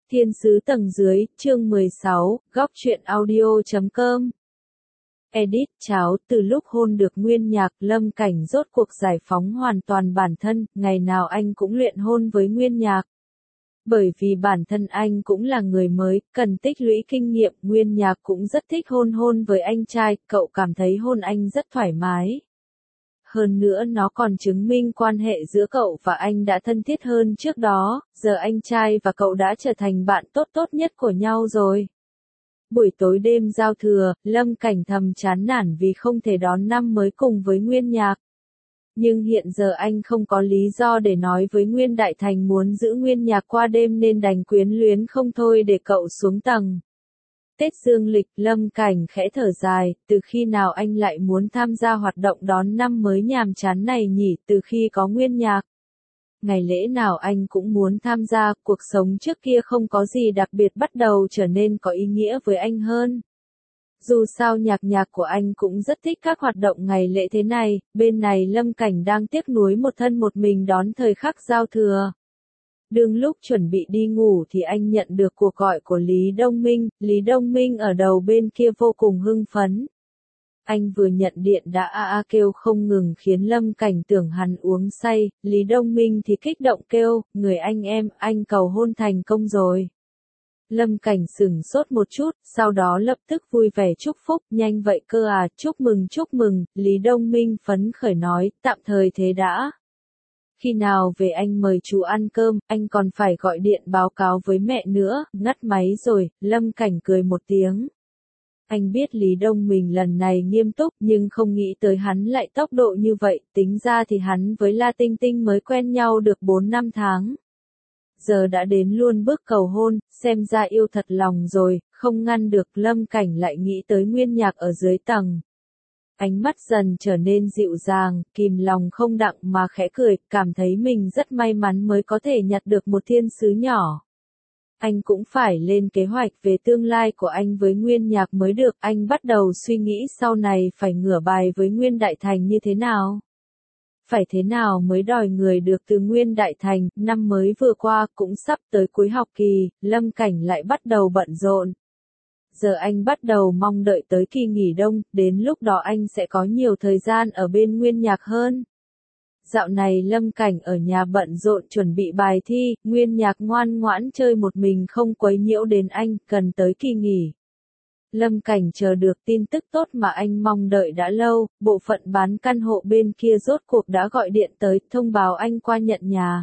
Thiên sứ tầng dưới, chương 16, góc truyện audio.com. Edit cháo, từ lúc hôn được Nguyên Nhạc, Lâm Cảnh rốt cuộc giải phóng hoàn toàn bản thân, ngày nào anh cũng luyện hôn với Nguyên Nhạc. Bởi vì bản thân anh cũng là người mới, cần tích lũy kinh nghiệm, Nguyên Nhạc cũng rất thích hôn với anh trai, cậu cảm thấy hôn anh rất thoải mái. Hơn nữa nó còn chứng minh quan hệ giữa cậu và anh đã thân thiết hơn trước đó, giờ anh trai và cậu đã trở thành bạn tốt nhất của nhau rồi. Buổi tối đêm giao thừa, Lâm Cảnh thầm chán nản vì không thể đón năm mới cùng với Nguyên Nhạc. Nhưng hiện giờ anh không có lý do để nói với Nguyên Đại Thành muốn giữ Nguyên Nhạc qua đêm nên đành quyến luyến không thôi để cậu xuống tầng. Tết dương lịch, Lâm Cảnh khẽ thở dài, từ khi nào anh lại muốn tham gia hoạt động đón năm mới nhàm chán này nhỉ, từ khi có Nguyên Nhạc. Ngày lễ nào anh cũng muốn tham gia, cuộc sống trước kia không có gì đặc biệt bắt đầu trở nên có ý nghĩa với anh hơn. Dù sao nhạc của anh cũng rất thích các hoạt động ngày lễ thế này, bên này Lâm Cảnh đang tiếc nuối một thân một mình đón thời khắc giao thừa. Đương lúc chuẩn bị đi ngủ thì anh nhận được cuộc gọi của Lý Đông Minh ở đầu bên kia vô cùng hưng phấn. Anh vừa nhận điện đã kêu không ngừng khiến Lâm Cảnh tưởng hắn uống say, Lý Đông Minh thì kích động kêu, người anh em, anh cầu hôn thành công rồi. Lâm Cảnh sửng sốt một chút, sau đó lập tức vui vẻ chúc phúc, nhanh vậy cơ à, chúc mừng, Lý Đông Minh phấn khởi nói, tạm thời thế đã. Khi nào về anh mời chú ăn cơm, anh còn phải gọi điện báo cáo với mẹ nữa, ngắt máy rồi, Lâm Cảnh cười một tiếng. Anh biết Lý Đông Minh lần này nghiêm túc nhưng không nghĩ tới hắn lại tốc độ như vậy, tính ra thì hắn với La Tinh Tinh mới quen nhau được 4 năm tháng. Giờ đã đến luôn bước cầu hôn, xem ra yêu thật lòng rồi, không ngăn được Lâm Cảnh lại nghĩ tới Nguyên Nhạc ở dưới tầng. Ánh mắt dần trở nên dịu dàng, kìm lòng không đặng mà khẽ cười, cảm thấy mình rất may mắn mới có thể nhặt được một thiên sứ nhỏ. Anh cũng phải lên kế hoạch về tương lai của anh với Nguyên Nhạc mới được, anh bắt đầu suy nghĩ sau này phải ngửa bài với Nguyên Đại Thành như thế nào. Phải thế nào mới đòi người được từ Nguyên Đại Thành, năm mới vừa qua cũng sắp tới cuối học kỳ, Lâm Cảnh lại bắt đầu bận rộn. Giờ anh bắt đầu mong đợi tới kỳ nghỉ đông, đến lúc đó anh sẽ có nhiều thời gian ở bên Nguyên Nhạc hơn. Dạo này Lâm Cảnh ở nhà bận rộn chuẩn bị bài thi, Nguyên Nhạc ngoan ngoãn chơi một mình không quấy nhiễu đến anh, cần tới kỳ nghỉ. Lâm Cảnh chờ được tin tức tốt mà anh mong đợi đã lâu, bộ phận bán căn hộ bên kia rốt cuộc đã gọi điện tới, thông báo anh qua nhận nhà.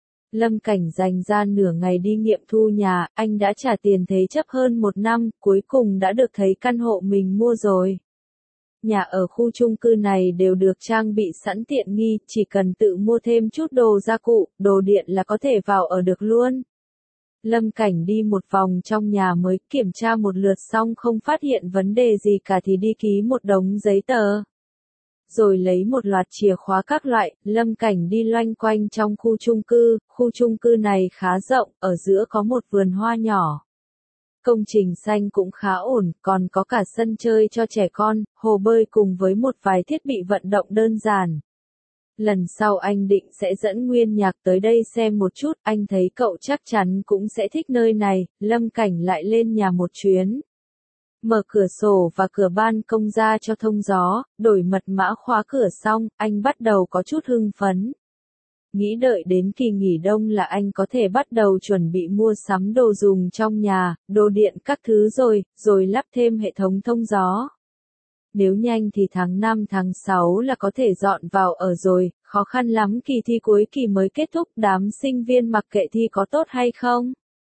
Lâm Cảnh dành ra nửa ngày đi nghiệm thu nhà, anh đã trả tiền thế chấp hơn 1 năm, cuối cùng đã được thấy căn hộ mình mua rồi. Nhà ở khu chung cư này đều được trang bị sẵn tiện nghi, chỉ cần tự mua thêm chút đồ gia cụ, đồ điện là có thể vào ở được luôn. Lâm Cảnh đi một vòng trong nhà mới kiểm tra một lượt xong không phát hiện vấn đề gì cả thì đi ký một đống giấy tờ. Rồi lấy một loạt chìa khóa các loại, Lâm Cảnh đi loanh quanh trong khu chung cư này khá rộng, ở giữa có một vườn hoa nhỏ. Công trình xanh cũng khá ổn, còn có cả sân chơi cho trẻ con, hồ bơi cùng với một vài thiết bị vận động đơn giản. Lần sau anh định sẽ dẫn Nguyên Nhạc tới đây xem một chút, anh thấy cậu chắc chắn cũng sẽ thích nơi này, Lâm Cảnh lại lên nhà một chuyến. Mở cửa sổ và cửa ban công ra cho thông gió, đổi mật mã khóa cửa xong, anh bắt đầu có chút hưng phấn. Nghĩ đợi đến kỳ nghỉ đông là anh có thể bắt đầu chuẩn bị mua sắm đồ dùng trong nhà, đồ điện các thứ rồi lắp thêm hệ thống thông gió. Nếu nhanh thì tháng 5 tháng 6 là có thể dọn vào ở rồi, khó khăn lắm kỳ thi cuối kỳ mới kết thúc, đám sinh viên mặc kệ thi có tốt hay không.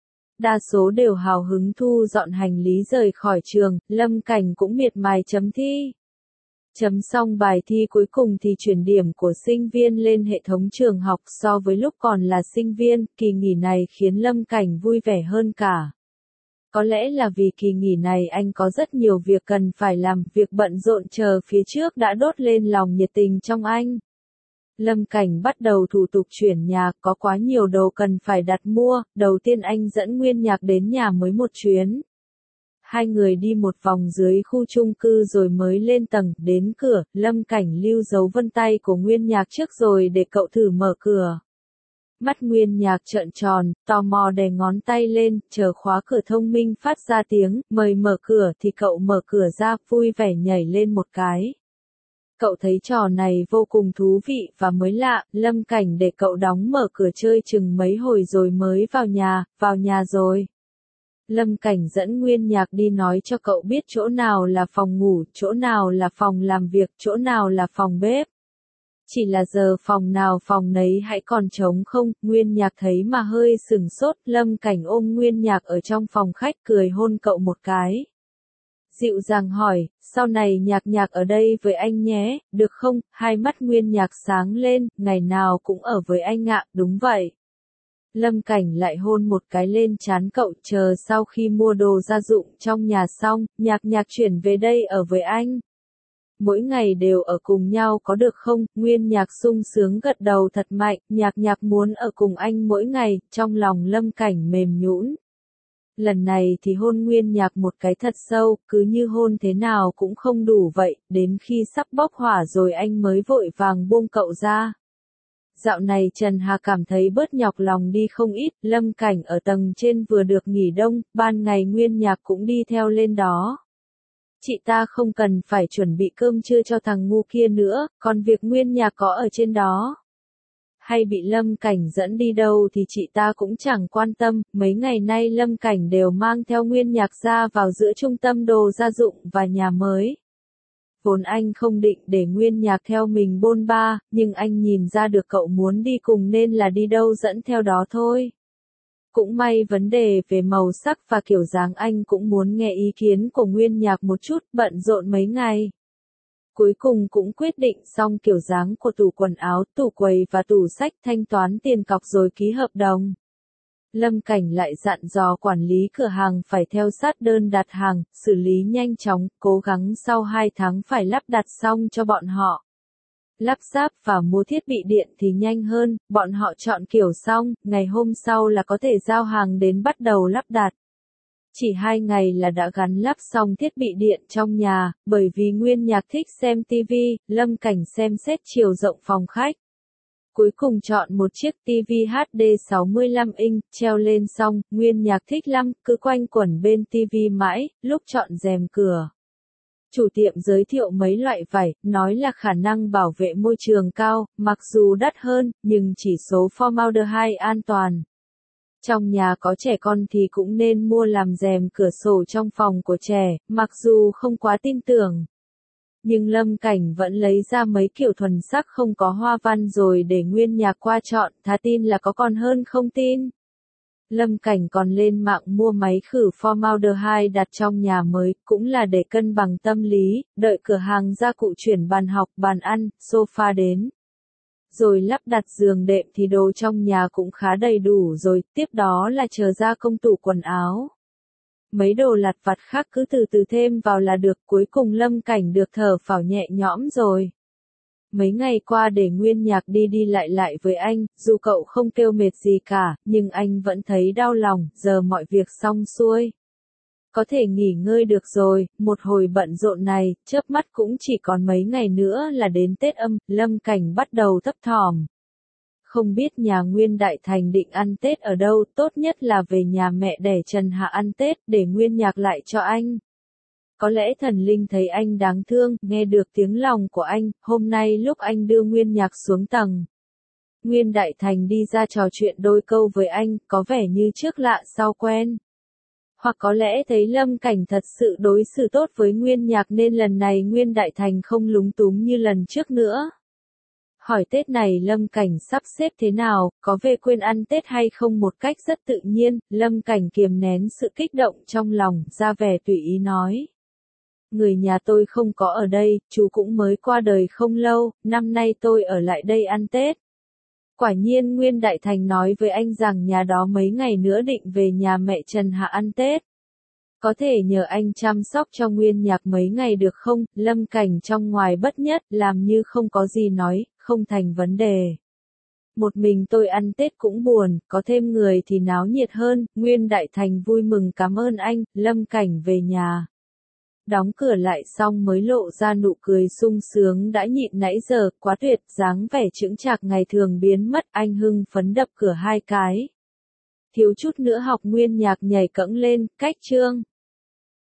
Đa số đều hào hứng thu dọn hành lý rời khỏi trường, Lâm Cảnh cũng miệt mài chấm thi. Chấm xong bài thi cuối cùng thì chuyển điểm của sinh viên lên hệ thống trường học so với lúc còn là sinh viên, kỳ nghỉ này khiến Lâm Cảnh vui vẻ hơn cả. Có lẽ là vì kỳ nghỉ này anh có rất nhiều việc cần phải làm, việc bận rộn chờ phía trước đã đốt lên lòng nhiệt tình trong anh. Lâm Cảnh bắt đầu thủ tục chuyển nhà, có quá nhiều đồ cần phải đặt mua, đầu tiên anh dẫn Nguyên Nhạc đến nhà mới một chuyến. Hai người đi một vòng dưới khu chung cư rồi mới lên tầng, đến cửa, Lâm Cảnh lưu dấu vân tay của Nguyên Nhạc trước rồi để cậu thử mở cửa. Mắt Nguyên Nhạc trợn tròn, tò mò đè ngón tay lên, chờ khóa cửa thông minh phát ra tiếng, mời mở cửa thì cậu mở cửa ra, vui vẻ nhảy lên một cái. Cậu thấy trò này vô cùng thú vị và mới lạ, Lâm Cảnh để cậu đóng mở cửa chơi chừng mấy hồi rồi mới vào nhà rồi. Lâm Cảnh dẫn Nguyên Nhạc đi nói cho cậu biết chỗ nào là phòng ngủ, chỗ nào là phòng làm việc, chỗ nào là phòng bếp. Chỉ là giờ phòng nào phòng nấy hãy còn trống không, Nguyên Nhạc thấy mà hơi sừng sốt, Lâm Cảnh ôm Nguyên Nhạc ở trong phòng khách cười hôn cậu một cái. Dịu dàng hỏi, sau này Nhạc ở đây với anh nhé, được không? Hai mắt Nguyên Nhạc sáng lên, ngày nào cũng ở với anh ạ, đúng vậy. Lâm Cảnh lại hôn một cái lên trán cậu, chờ sau khi mua đồ gia dụng trong nhà xong, Nhạc chuyển về đây ở với anh. Mỗi ngày đều ở cùng nhau có được không? Nguyên Nhạc sung sướng gật đầu thật mạnh, Nhạc muốn ở cùng anh mỗi ngày, trong lòng Lâm Cảnh mềm nhũn. Lần này thì hôn Nguyên Nhạc một cái thật sâu, cứ như hôn thế nào cũng không đủ vậy, đến khi sắp bốc hỏa rồi anh mới vội vàng buông cậu ra. Dạo này Trần Hà cảm thấy bớt nhọc lòng đi không ít, Lâm Cảnh ở tầng trên vừa được nghỉ đông, ban ngày Nguyên Nhạc cũng đi theo lên đó. Chị ta không cần phải chuẩn bị cơm trưa cho thằng ngu kia nữa, còn việc Nguyên Nhạc có ở trên đó hay bị Lâm Cảnh dẫn đi đâu thì chị ta cũng chẳng quan tâm, mấy ngày nay Lâm Cảnh đều mang theo Nguyên Nhạc ra vào giữa trung tâm đồ gia dụng và nhà mới. Vốn anh không định để Nguyên Nhạc theo mình bôn ba, nhưng anh nhìn ra được cậu muốn đi cùng nên là đi đâu dẫn theo đó thôi. Cũng may vấn đề về màu sắc và kiểu dáng anh cũng muốn nghe ý kiến của Nguyên Nhạc một chút, bận rộn mấy ngày. Cuối cùng cũng quyết định xong kiểu dáng của tủ quần áo, tủ quầy và tủ sách, thanh toán tiền cọc rồi ký hợp đồng. Lâm Cảnh lại dặn dò quản lý cửa hàng phải theo sát đơn đặt hàng, xử lý nhanh chóng, cố gắng sau 2 tháng phải lắp đặt xong cho bọn họ. Lắp ráp và mua thiết bị điện thì nhanh hơn, bọn họ chọn kiểu xong, ngày hôm sau là có thể giao hàng đến bắt đầu lắp đặt. Chỉ 2 ngày là đã gắn lắp xong thiết bị điện trong nhà, bởi vì Nguyên Nhạc thích xem TV, Lâm Cảnh xem xét chiều rộng phòng khách. Cuối cùng chọn một chiếc TV HD 65 inch, treo lên xong, Nguyên Nhạc thích lắm, cứ quanh quẩn bên TV mãi, lúc chọn rèm cửa. Chủ tiệm giới thiệu mấy loại vải, nói là khả năng bảo vệ môi trường cao, mặc dù đắt hơn, nhưng chỉ số formaldehyde an toàn. Trong nhà có trẻ con thì cũng nên mua làm rèm cửa sổ trong phòng của trẻ, mặc dù không quá tin tưởng. Nhưng Lâm Cảnh vẫn lấy ra mấy kiểu thuần sắc không có hoa văn rồi để Nguyên Nhạc qua chọn, thà tin là có còn hơn không tin. Lâm Cảnh còn lên mạng mua máy khử formaldehyde đặt trong nhà mới, cũng là để cân bằng tâm lý, đợi cửa hàng gia cụ chuyển bàn học, bàn ăn, sofa đến. Rồi lắp đặt giường đệm thì đồ trong nhà cũng khá đầy đủ rồi, tiếp đó là chờ gia công tủ quần áo. Mấy đồ lặt vặt khác cứ từ từ thêm vào là được, cuối cùng Lâm Cảnh được thở phào nhẹ nhõm rồi. Mấy ngày qua để Nguyên Nhạc đi đi lại với anh, dù cậu không kêu mệt gì cả, nhưng anh vẫn thấy đau lòng, giờ mọi việc xong xuôi. Có thể nghỉ ngơi được rồi, một hồi bận rộn này, chớp mắt cũng chỉ còn mấy ngày nữa là đến Tết Âm, Lâm Cảnh bắt đầu thấp thỏm. Không biết nhà Nguyên Đại Thành định ăn Tết ở đâu, tốt nhất là về nhà mẹ đẻ Trần Hạ ăn Tết, để Nguyên Nhạc lại cho anh. Có lẽ thần linh thấy anh đáng thương, nghe được tiếng lòng của anh, hôm nay lúc anh đưa Nguyên Nhạc xuống tầng. Nguyên Đại Thành đi ra trò chuyện đôi câu với anh, có vẻ như trước lạ sau quen. Hoặc có lẽ thấy Lâm Cảnh thật sự đối xử tốt với Nguyên Nhạc nên lần này Nguyên Đại Thành không lúng túng như lần trước nữa. Hỏi Tết này Lâm Cảnh sắp xếp thế nào, có về quên ăn Tết hay không một cách rất tự nhiên, Lâm Cảnh kiềm nén sự kích động trong lòng, ra vẻ tùy ý nói. Người nhà tôi không có ở đây, chú cũng mới qua đời không lâu, năm nay tôi ở lại đây ăn Tết. Quả nhiên Nguyên Đại Thành nói với anh rằng nhà đó mấy ngày nữa định về nhà mẹ Trần Hạ ăn Tết. Có thể nhờ anh chăm sóc cho Nguyên Nhạc mấy ngày được không? Lâm Cảnh trong ngoài bất nhất, làm như không có gì nói, không thành vấn đề. Một mình tôi ăn Tết cũng buồn, có thêm người thì náo nhiệt hơn, Nguyên Đại Thành vui mừng cảm ơn anh, Lâm Cảnh về nhà. Đóng cửa lại xong mới lộ ra nụ cười sung sướng đã nhịn nãy giờ, quá tuyệt, dáng vẻ chững chạc ngày thường biến mất, anh hưng phấn đập cửa 2 cái. Thiếu chút nữa học nguyên nhạc nhảy cẫng lên, cách chương.